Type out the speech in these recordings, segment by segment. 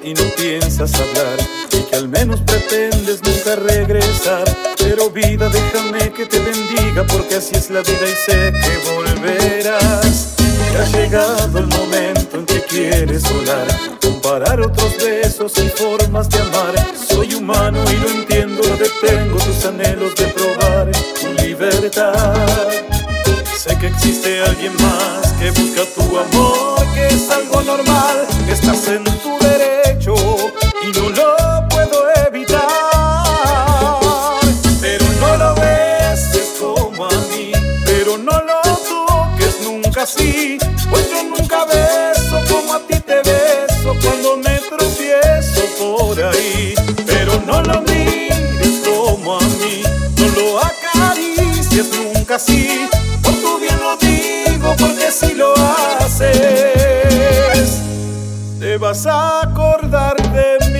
y no piensas hablar, y que al menos pretendes nunca regresar. Pero vida, déjame que te bendiga, porque así es la vida y sé que volverás. Y ha llegado el momento en que quieres volar, comparar otros besos y formas de amar. Soy humano y lo entiendo, detengo tus anhelos de probar tu libertad. Sé que existe alguien más que busca tu amor, que es algo normal, que estás en tu derecho y no lo puedo evitar. Pero no lo beses como a mí, pero no lo toques nunca así, pues yo nunca beso como a ti te beso cuando me tropiezo por ahí. Pero no lo mires como a mí, no lo acaricies nunca así, por tu bien lo digo, porque si lo haces te vas a acordar de mí.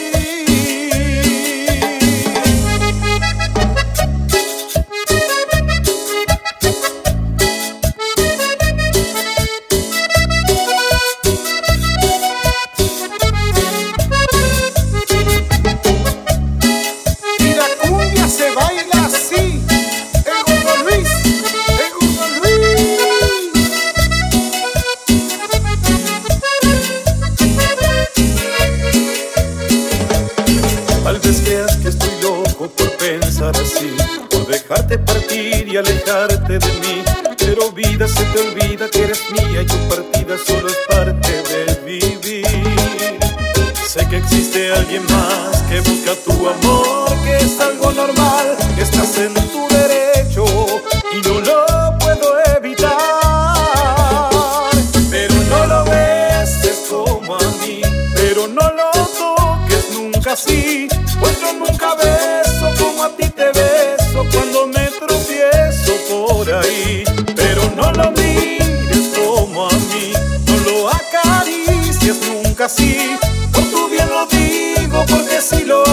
Tal vez creas que estoy loco por pensar así, por dejarte partir y alejarte de mí. Pero vida, se te olvida que eres mía y tu partida solo es parte de vivir. Sé que existe alguien más que busca tu amor, que es algo normal, que estás en tu derecho y no lo puedo evitar. Pero no lo beses como a mí, pero no lo toques nunca así, pues yo nunca beso como a ti te beso cuando me tropiezo por ahí. Pero no lo mires como a mí, no lo acaricies nunca así, por tu bien lo digo, porque si lo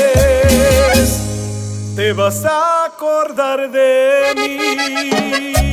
haces te vas a acordar de mí.